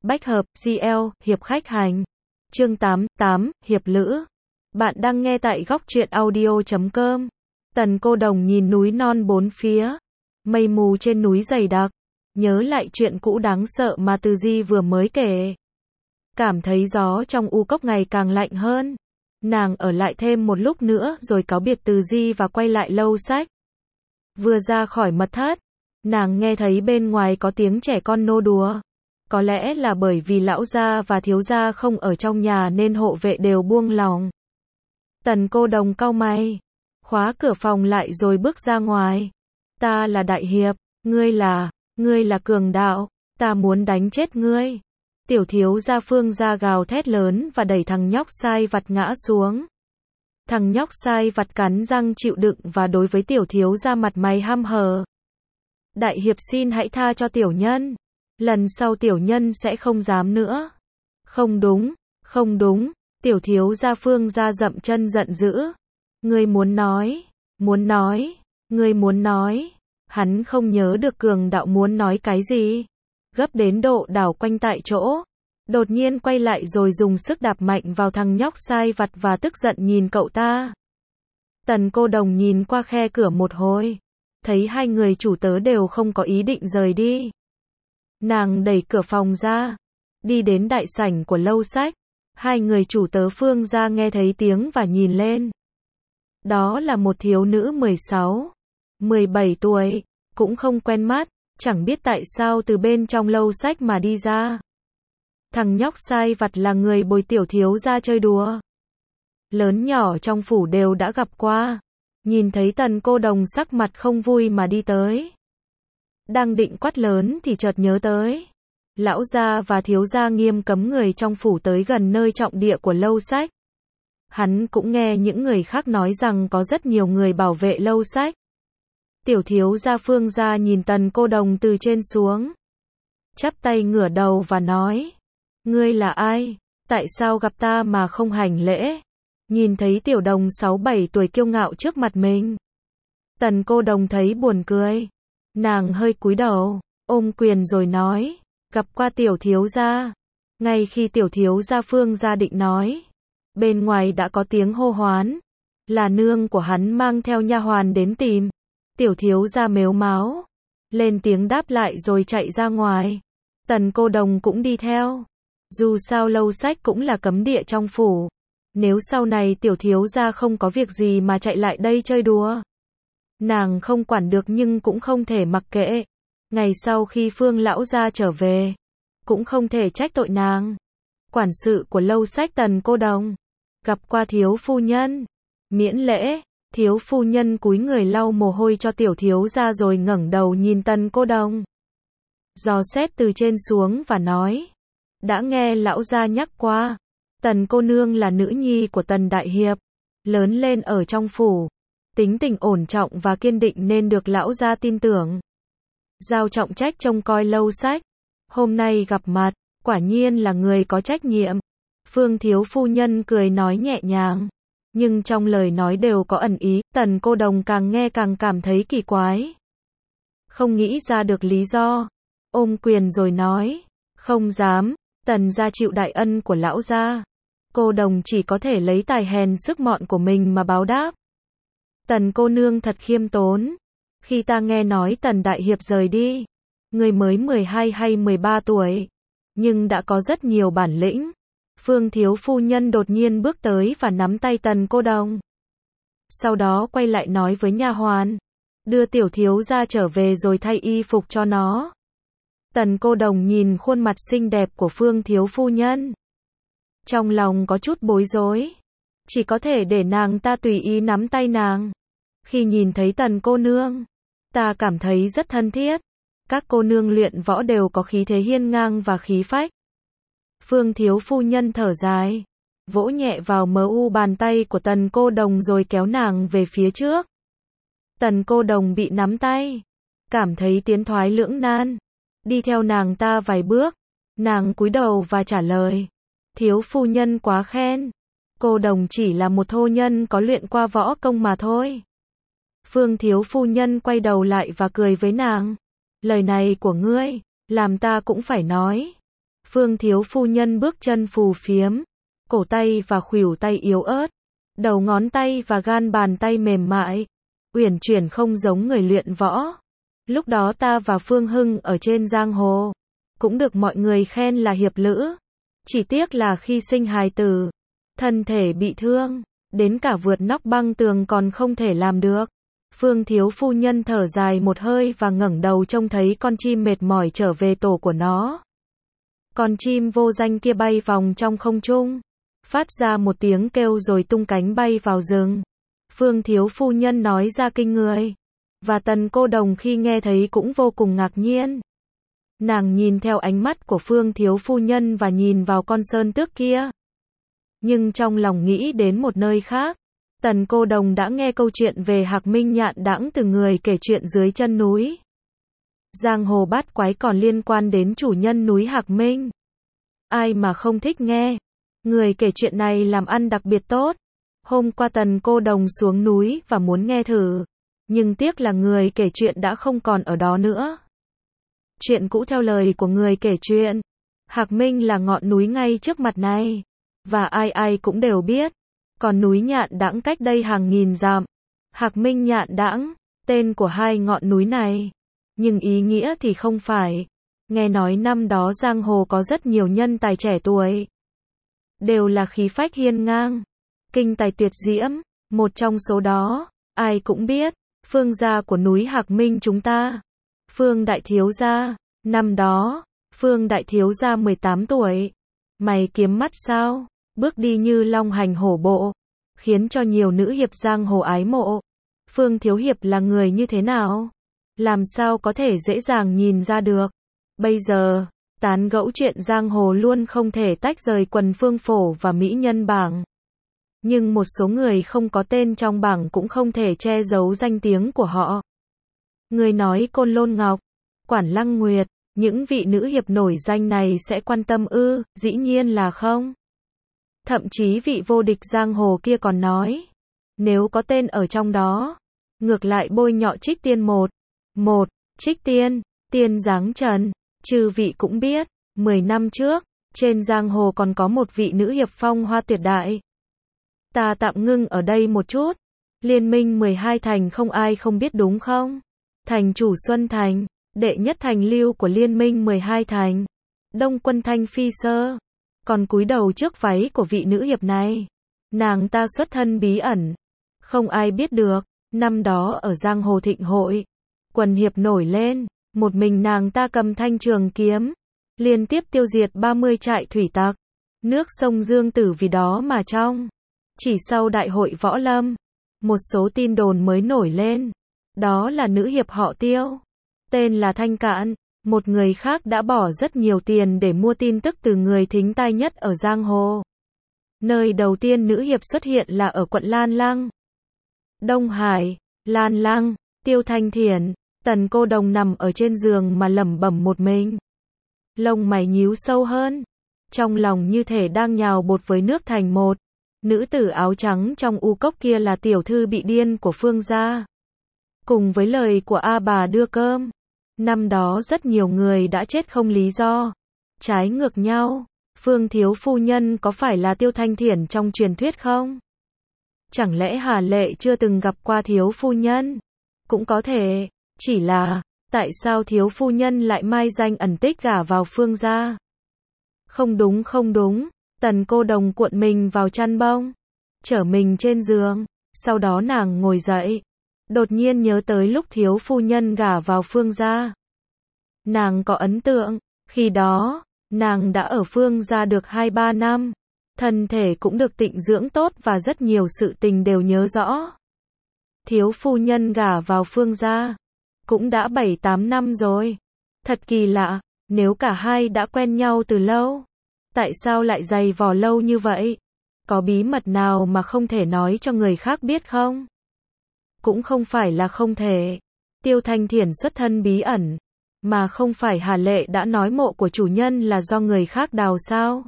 Bách hợp, GL, hiệp khách hành. Chương 8, hiệp lữ. Bạn đang nghe tại góc truyện audio.com. Tần Cô Đồng nhìn núi non bốn phía, mây mù trên núi dày đặc, nhớ lại chuyện cũ đáng sợ mà Từ Di vừa mới kể. Cảm thấy gió trong u cốc ngày càng lạnh hơn. Nàng ở lại thêm một lúc nữa rồi cáo biệt Từ Di và quay lại lâu sách. Vừa ra khỏi mật thất, nàng nghe thấy bên ngoài có tiếng trẻ con nô đùa. Có lẽ là bởi vì lão gia và thiếu gia không ở trong nhà nên hộ vệ đều buông lòng. Tần Cô Đồng cau mày, khóa cửa phòng lại rồi bước ra ngoài. Ta là đại hiệp, ngươi là cường đạo, ta muốn đánh chết ngươi. Tiểu thiếu gia Phương gia gào thét lớn và đẩy thằng nhóc sai vặt ngã xuống. Thằng nhóc sai vặt cắn răng chịu đựng và đối với tiểu thiếu gia mặt mày hăm hở. Đại hiệp xin hãy tha cho tiểu nhân. Lần sau tiểu nhân sẽ không dám nữa. Không đúng, tiểu thiếu gia Phương gia dậm chân giận dữ. Ngươi muốn nói, ngươi muốn nói. Hắn không nhớ được cường đạo muốn nói cái gì. Gấp đến độ đảo quanh tại chỗ. Đột nhiên quay lại rồi dùng sức đạp mạnh vào thằng nhóc sai vặt và tức giận nhìn cậu ta. Tần Cô Đồng nhìn qua khe cửa một hồi. Thấy hai người chủ tớ đều không có ý định rời đi. Nàng đẩy cửa phòng ra, đi đến đại sảnh của lâu sách. Hai người chủ tớ Phương gia nghe thấy tiếng và nhìn lên. Đó là một thiếu nữ 16, 17 tuổi, cũng không quen mắt, chẳng biết tại sao từ bên trong lâu sách mà đi ra. Thằng nhóc sai vặt là người bồi tiểu thiếu gia chơi đùa. Lớn nhỏ trong phủ đều đã gặp qua. Nhìn thấy Tần Cô Đồng sắc mặt không vui mà đi tới. Đang định quát lớn thì chợt nhớ tới. Lão gia và thiếu gia nghiêm cấm người trong phủ tới gần nơi trọng địa của lâu sách. Hắn cũng nghe những người khác nói rằng có rất nhiều người bảo vệ lâu sách. Tiểu thiếu gia Phương gia nhìn Tần Cô Đồng từ trên xuống. Chắp tay ngửa đầu và nói. Ngươi là ai? Tại sao gặp ta mà không hành lễ? Nhìn thấy tiểu đồng 6-7 tuổi kiêu ngạo trước mặt mình. Tần Cô Đồng thấy buồn cười. Nàng hơi cúi đầu, ôm quyền rồi nói. Gặp qua tiểu thiếu gia. Ngay khi tiểu thiếu gia Phương gia định nói. Bên ngoài đã có tiếng hô hoán. Là nương của hắn mang theo nha hoàn đến tìm. Tiểu thiếu gia mếu máo. Lên tiếng đáp lại rồi chạy ra ngoài. Tần Cô Đồng cũng đi theo. Dù sao lâu sách cũng là cấm địa trong phủ. Nếu sau này tiểu thiếu gia không có việc gì mà chạy lại đây chơi đùa. Nàng không quản được nhưng cũng không thể mặc kệ. Ngày sau khi Phương lão gia trở về, cũng không thể trách tội nàng. Quản sự của lâu sách Tần Cô Đồng. Gặp qua thiếu phu nhân. Miễn lễ. Thiếu phu nhân cúi người lau mồ hôi cho tiểu thiếu gia rồi ngẩng đầu nhìn Tần Cô Đồng. Dò xét từ trên xuống và nói. Đã nghe lão gia nhắc qua. Tần cô nương là nữ nhi của Tần đại hiệp. Lớn lên ở trong phủ. Tính tình ổn trọng và kiên định nên được lão gia tin tưởng. Giao trọng trách trông coi lâu sách. Hôm nay gặp mặt, quả nhiên là người có trách nhiệm. Phương thiếu phu nhân cười nói nhẹ nhàng. Nhưng trong lời nói đều có ẩn ý. Tần Cô Đồng càng nghe càng cảm thấy kỳ quái. Không nghĩ ra được lý do. Ôm quyền rồi nói. Không dám. Tần gia chịu đại ân của lão gia. Cô Đồng chỉ có thể lấy tài hèn sức mọn của mình mà báo đáp. Tần cô nương thật khiêm tốn. Khi ta nghe nói Tần đại hiệp rời đi, người mới 12 hay 13 tuổi, nhưng đã có rất nhiều bản lĩnh. Phương thiếu phu nhân đột nhiên bước tới và nắm tay Tần Cô Đồng. Sau đó quay lại nói với nha hoàn, đưa tiểu thiếu gia trở về rồi thay y phục cho nó. Tần Cô Đồng nhìn khuôn mặt xinh đẹp của Phương thiếu phu nhân. Trong lòng có chút bối rối. Chỉ có thể để nàng ta tùy ý nắm tay nàng. Khi nhìn thấy Tần cô nương, ta cảm thấy rất thân thiết. Các cô nương luyện võ đều có khí thế hiên ngang và khí phách. Phương thiếu phu nhân thở dài, vỗ nhẹ vào mu bàn tay của Tần Cô Đồng rồi kéo nàng về phía trước. Tần Cô Đồng bị nắm tay, cảm thấy tiến thoái lưỡng nan. Đi theo nàng ta vài bước, nàng cúi đầu và trả lời. Thiếu phu nhân quá khen. Cô Đồng chỉ là một thô nhân có luyện qua võ công mà thôi. Phương thiếu phu nhân quay đầu lại và cười với nàng. Lời này của ngươi, làm ta cũng phải nói. Phương thiếu phu nhân bước chân phù phiếm, cổ tay và khuỷu tay yếu ớt, đầu ngón tay và gan bàn tay mềm mại, uyển chuyển không giống người luyện võ. Lúc đó ta và Phương Hưng ở trên giang hồ, cũng được mọi người khen là hiệp lữ. Chỉ tiếc là khi sinh hài tử, thân thể bị thương, đến cả vượt nóc băng tường còn không thể làm được. Phương thiếu phu nhân thở dài một hơi và ngẩng đầu trông thấy con chim mệt mỏi trở về tổ của nó. Con chim vô danh kia bay vòng trong không trung, phát ra một tiếng kêu rồi tung cánh bay vào rừng. Phương thiếu phu nhân nói ra kinh người, và Tần Cô Đồng khi nghe thấy cũng vô cùng ngạc nhiên. Nàng nhìn theo ánh mắt của Phương thiếu phu nhân và nhìn vào con sơn tước kia. Nhưng trong lòng nghĩ đến một nơi khác. Tần Cô Đồng đã nghe câu chuyện về Hạc Minh Nhạn đãng từ người kể chuyện dưới chân núi. Giang hồ bát quái còn liên quan đến chủ nhân núi Hạc Minh. Ai mà không thích nghe. Người kể chuyện này làm ăn đặc biệt tốt. Hôm qua Tần Cô Đồng xuống núi và muốn nghe thử. Nhưng tiếc là người kể chuyện đã không còn ở đó nữa. Chuyện cũ theo lời của người kể chuyện. Hạc Minh là ngọn núi ngay trước mặt này. Và ai ai cũng đều biết. Còn núi Nhạn Đãng cách đây hàng nghìn dặm. Hạc Minh Nhạn Đãng, tên của hai ngọn núi này. Nhưng ý nghĩa thì không phải. Nghe nói năm đó giang hồ có rất nhiều nhân tài trẻ tuổi. Đều là khí phách hiên ngang. Kinh tài tuyệt diễm. Một trong số đó, ai cũng biết. Phương gia của núi Hạc Minh chúng ta. Phương đại thiếu gia. Năm đó, Phương đại thiếu gia 18 tuổi. Mày kiếm mắt sao? Bước đi như long hành hổ bộ, khiến cho nhiều nữ hiệp giang hồ ái mộ. Phương thiếu hiệp là người như thế nào? Làm sao có thể dễ dàng nhìn ra được? Bây giờ, tán gẫu chuyện giang hồ luôn không thể tách rời quần phương phổ và mỹ nhân bảng. Nhưng một số người không có tên trong bảng cũng không thể che giấu danh tiếng của họ. Người nói Côn Lôn Ngọc, Quản Lăng Nguyệt, những vị nữ hiệp nổi danh này sẽ quan tâm ư? Dĩ nhiên là không. Thậm chí vị vô địch giang hồ kia còn nói, nếu có tên ở trong đó, ngược lại bôi nhọ Trích Tiên một. Trích Tiên, tiên dáng trần, chư vị cũng biết, 10 năm trước, trên giang hồ còn có một vị nữ hiệp phong hoa tuyệt đại. Ta tạm ngưng ở đây một chút, Liên minh 12 thành không ai không biết đúng không? Thành chủ Xuân Thành, đệ nhất thành lưu của Liên minh 12 thành, Đông Quân Thanh Phi Sơ. Còn cúi đầu trước váy của vị nữ hiệp này. Nàng ta xuất thân bí ẩn. Không ai biết được. Năm đó ở giang hồ thịnh hội. Quần hiệp nổi lên. Một mình nàng ta cầm thanh trường kiếm. Liên tiếp tiêu diệt 30 trại thủy tặc. Nước sông Dương Tử vì đó mà trong. Chỉ sau đại hội võ lâm. Một số tin đồn mới nổi lên. Đó là nữ hiệp họ Tiêu. Tên là Thanh Cạn. Một người khác đã bỏ rất nhiều tiền để mua tin tức từ người thính tai nhất ở giang hồ. Nơi đầu tiên nữ hiệp xuất hiện là ở quận Lan Lăng. Đông Hải, Lan Lăng, Tiêu Thanh Thiển, Tần Cô Đồng nằm ở trên giường mà lẩm bẩm một mình. Lông mày nhíu sâu hơn. Trong lòng như thể đang nhào bột với nước thành một. Nữ tử áo trắng trong u cốc kia là tiểu thư bị điên của Phương gia. Cùng với lời của A bà đưa cơm. Năm đó rất nhiều người đã chết không lý do. Trái ngược nhau, Phương thiếu phu nhân có phải là Tiêu Thanh Thiển trong truyền thuyết không? Chẳng lẽ Hà Lệ chưa từng gặp qua thiếu phu nhân? Cũng có thể, chỉ là, tại sao thiếu phu nhân lại mai danh ẩn tích gả vào Phương gia? Không đúng, Tần Cô Đồng cuộn mình vào chăn bông, trở mình trên giường, sau đó nàng ngồi dậy. Đột nhiên nhớ tới lúc thiếu phu nhân gả vào Phương gia. Nàng có ấn tượng, khi đó, nàng đã ở Phương gia được 2-3 năm. Thân thể cũng được tịnh dưỡng tốt và rất nhiều sự tình đều nhớ rõ. Thiếu phu nhân gả vào Phương gia, cũng đã 7-8 năm rồi. Thật kỳ lạ, nếu cả hai đã quen nhau từ lâu, tại sao lại dày vò lâu như vậy? Có bí mật nào mà không thể nói cho người khác biết không? Cũng không phải là không thể. Tiêu Thanh Thiển xuất thân bí ẩn, mà không phải Hà Lệ đã nói mộ của chủ nhân là do người khác đào sao?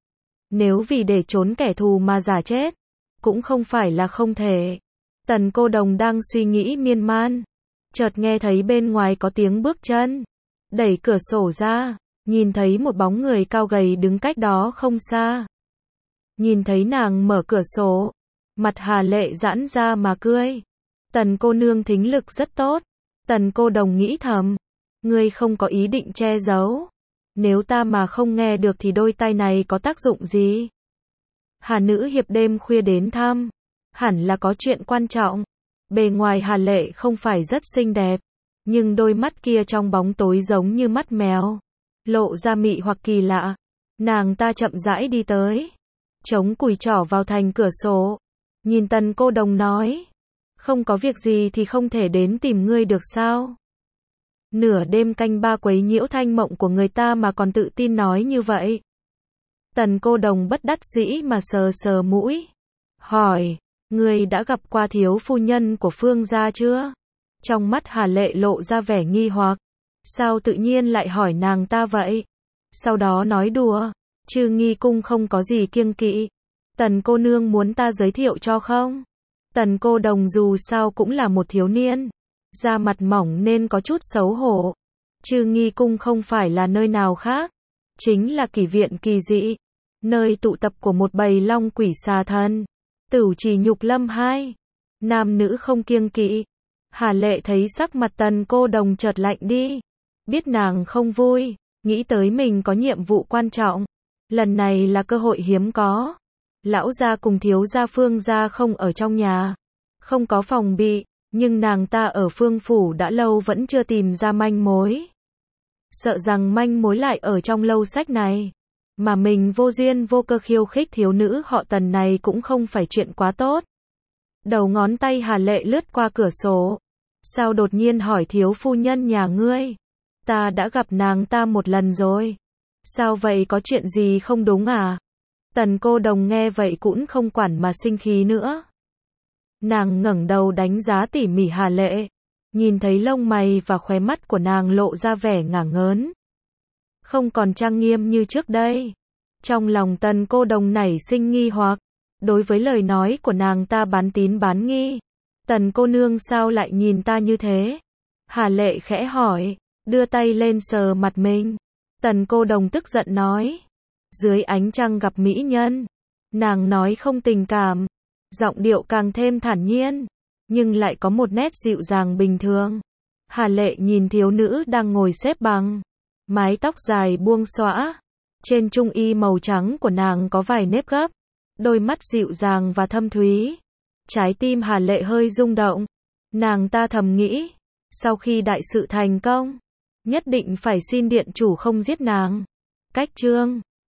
Nếu vì để trốn kẻ thù mà giả chết, cũng không phải là không thể. Tần Cô Đồng đang suy nghĩ miên man, chợt nghe thấy bên ngoài có tiếng bước chân. Đẩy cửa sổ ra, nhìn thấy một bóng người cao gầy đứng cách đó không xa. Nhìn thấy nàng mở cửa sổ, mặt Hà Lệ giãn ra mà cười. Tần cô nương thính lực rất tốt. Tần cô đồng nghĩ thầm, ngươi không có ý định che giấu. Nếu ta mà không nghe được thì đôi tai này có tác dụng gì? Hà nữ hiệp đêm khuya đến thăm, hẳn là có chuyện quan trọng. Bề ngoài Hà Lệ không phải rất xinh đẹp, nhưng đôi mắt kia trong bóng tối giống như mắt mèo, lộ ra mị hoặc kỳ lạ. Nàng ta chậm rãi đi tới, chống cùi trỏ vào thành cửa sổ, nhìn Tần cô đồng nói, không có việc gì thì không thể đến tìm ngươi được sao? Nửa đêm canh ba quấy nhiễu thanh mộng của người ta mà còn tự tin nói như vậy. Tần cô đồng bất đắc dĩ mà sờ sờ mũi, hỏi, ngươi đã gặp qua thiếu phu nhân của Phương gia chưa? Trong mắt Hà Lệ lộ ra vẻ nghi hoặc, sao tự nhiên lại hỏi nàng ta vậy? Sau đó nói đùa, Trư Nghi cung không có gì kiêng kỵ. Tần cô nương muốn ta giới thiệu cho không? Tần cô đồng dù sao cũng là một thiếu niên, da mặt mỏng nên có chút xấu hổ. Trư Nghi cung không phải là nơi nào khác, chính là kỷ viện kỳ dị, nơi tụ tập của một bầy long quỷ xà thần. Tửu Trì Nhục Lâm 2, nam nữ không kiêng kỵ. Hà Lệ thấy sắc mặt Tần cô đồng chợt lạnh đi, biết nàng không vui, nghĩ tới mình có nhiệm vụ quan trọng, lần này là cơ hội hiếm có. Lão gia cùng thiếu gia Phương gia không ở trong nhà, không có phòng bị, nhưng nàng ta ở Phương phủ đã lâu vẫn chưa tìm ra manh mối. Sợ rằng manh mối lại ở trong lâu sách này, mà mình vô duyên vô cơ khiêu khích thiếu nữ họ Tần này cũng không phải chuyện quá tốt. Đầu ngón tay Hà Lệ lướt qua cửa sổ, sao đột nhiên hỏi thiếu phu nhân nhà ngươi? Ta đã gặp nàng ta một lần rồi. Sao vậy, có chuyện gì không đúng à? Tần cô đồng nghe vậy cũng không quản mà sinh khí nữa. Nàng ngẩng đầu đánh giá tỉ mỉ Hà Lệ, nhìn thấy lông mày và khóe mắt của nàng lộ ra vẻ ngả ngớn, không còn trang nghiêm như trước đây. Trong lòng Tần cô đồng nảy sinh nghi hoặc, đối với lời nói của nàng ta bán tín bán nghi. Tần cô nương sao lại nhìn ta như thế? Hà Lệ khẽ hỏi, đưa tay lên sờ mặt mình. Tần cô đồng tức giận nói, dưới ánh trăng gặp mỹ nhân. Nàng nói không tình cảm, giọng điệu càng thêm thản nhiên, nhưng lại có một nét dịu dàng bình thường. Hà Lệ nhìn thiếu nữ đang ngồi xếp bằng, mái tóc dài buông xõa, trên trung y màu trắng của nàng có vài nếp gấp, đôi mắt dịu dàng và thâm thúy. Trái tim Hà Lệ hơi rung động, nàng ta thầm nghĩ, sau khi đại sự thành công, nhất định phải xin điện chủ không giết nàng. Cách chương